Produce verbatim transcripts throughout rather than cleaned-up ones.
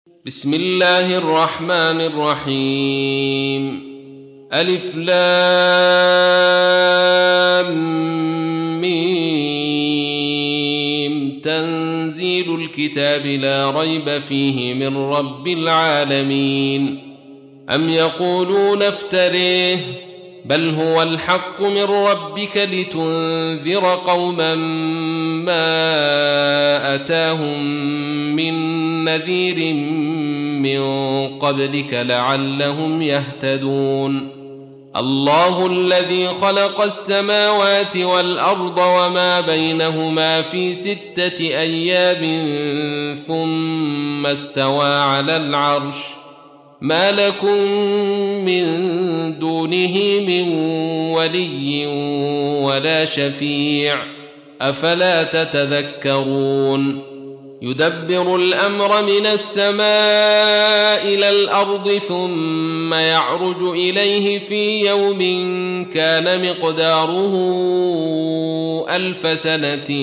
بسم الله الرحمن الرحيم. ألف لام ميم. تنزيل الكتاب لا ريب فيه من رب العالمين. أم يقولون افتريه بل هو الحق من ربك لتنذر قوما ما أتاهم من نذير من قبلك لعلهم يهتدون. الله الذي خلق السماوات والأرض وما بينهما في ستة أيام ثم استوى على العرش ما لكم من دونه من ولي ولا شفيع أفلا تتذكرون. يدبر الأمر من السماء إلى الأرض ثم يعرج إليه في يوم كان مقداره ألف سنة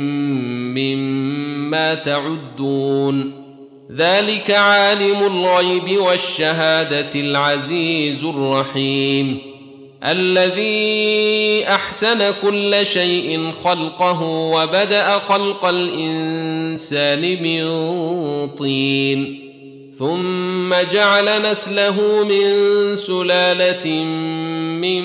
مما تعدون. ذلك عالم الغيب والشهادة العزيز الرحيم الذي أحسن كل شيء خلقه وبدأ خلق الإنسان من طين ثم جعل نسله من سلالة من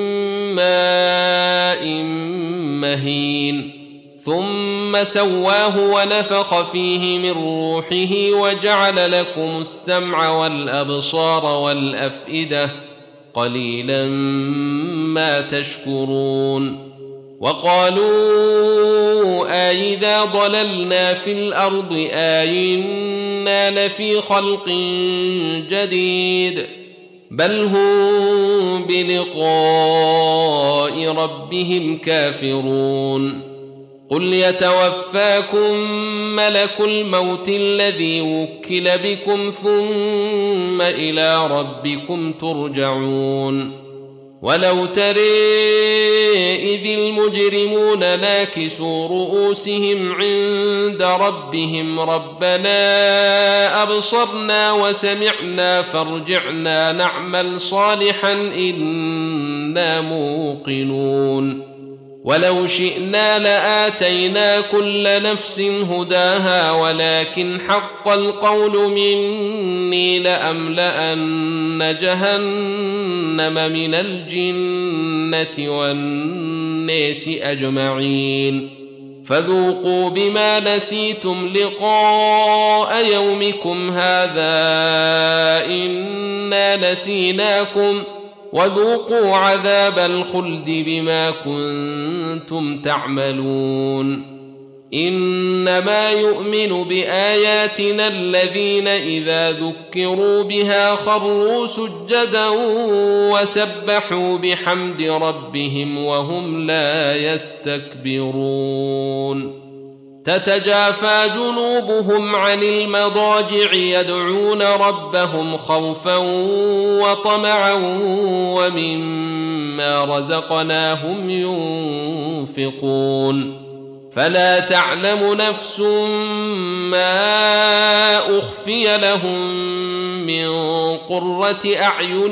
ماء مهين ثم سواه ونفخ فيه من روحه وجعل لكم السمع والأبصار والأفئدة قليلا ما تشكرون. وقالوا أئذا ضللنا في الأرض أئنا لفي خلق جديد بل هم بلقاء ربهم كافرون. قل يتوفاكم ملك الموت الذي وكل بكم ثم إلى ربكم ترجعون. ولو ترى إذ المجرمون ناكسوا رؤوسهم عند ربهم ربنا أبصرنا وسمعنا فارجعنا نعمل صالحا إنا موقنون. ولو شئنا لآتينا كل نفس هداها ولكن حق القول مني لأملأن جهنم من الجنة والناس أجمعين فذوقوا بما نسيتم لقاء يومكم هذا إنا نسيناكم وذوقوا عذاب الخلد بما كنتم تعملون. إنما يؤمن بآياتنا الذين إذا ذكروا بها خروا سجدا وسبحوا بحمد ربهم وهم لا يستكبرون. تتجافى جنوبهم عن المضاجع يدعون ربهم خوفا وطمعا ومما رزقناهم ينفقون. فلا تعلم نفس ما أخفي لهم من قرة أعين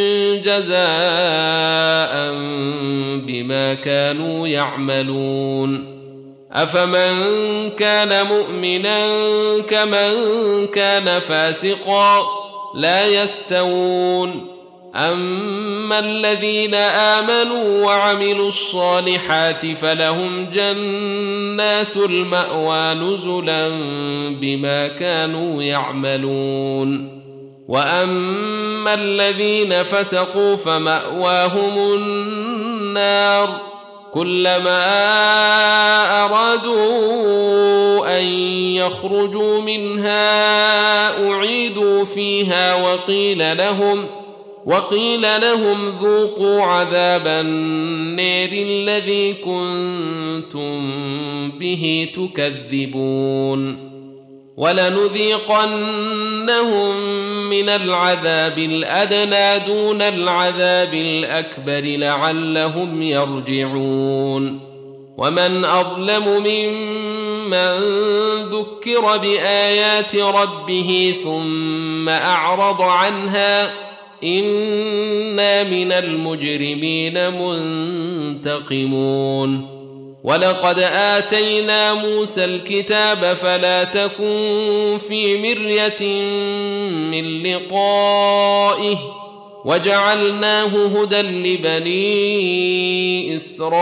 جزاء بما كانوا يعملون. أفمن كان مؤمنا كمن كان فاسقا لا يستوون. أما الذين آمنوا وعملوا الصالحات فلهم جنات المأوى نزلا بما كانوا يعملون. وأما الذين فسقوا فمأواهم النار كلما أرادوا أن يخرجوا منها أعيدوا فيها وقيل لهم وقيل لهم ذوقوا عذاب النار الذي كنتم به تكذبون. ولنذيقنهم من العذاب الأدنى دون العذاب الأكبر لعلهم يرجعون. ومن أظلم ممن ذكر بآيات ربه ثم أعرض عنها إنا من المجرمين منتقمون ولقد آتينا موسى الكتاب فلا تكن في مرية من لقائه وجعلناه هدى لبني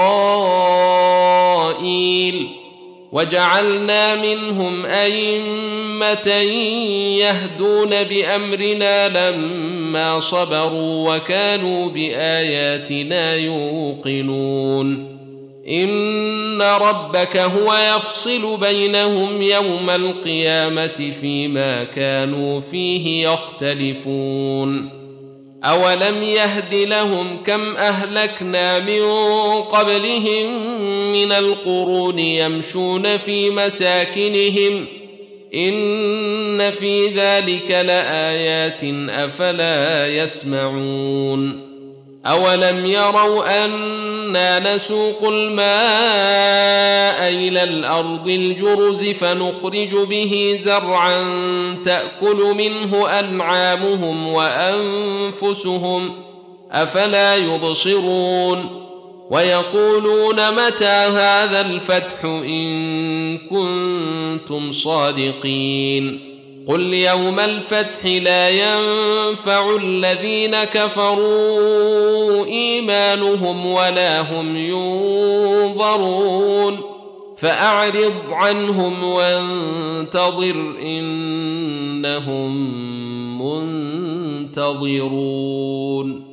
إسرائيل وجعلنا منهم أئمة يهدون بأمرنا لما صبروا وكانوا بآياتنا يوقنون إن ربك هو يفصل بينهم يوم القيامة فيما كانوا فيه يختلفون أولم يهد لهم كم أهلكنا من قبلهم من القرون يمشون في مساكنهم إن في ذلك لآيات أفلا يسمعون أولم يروا أنا نسوق الماء إلى الأرض الجرز فنخرج به زرعا تأكل منه أنعامهم وأنفسهم أفلا يبصرون ويقولون متى هذا الفتح إن كنتم صادقين قل يوم الفتح لا ينفع الذين كفروا إيمانهم ولا هم ينظرون فأعرض عنهم وانتظر إنهم منتظرون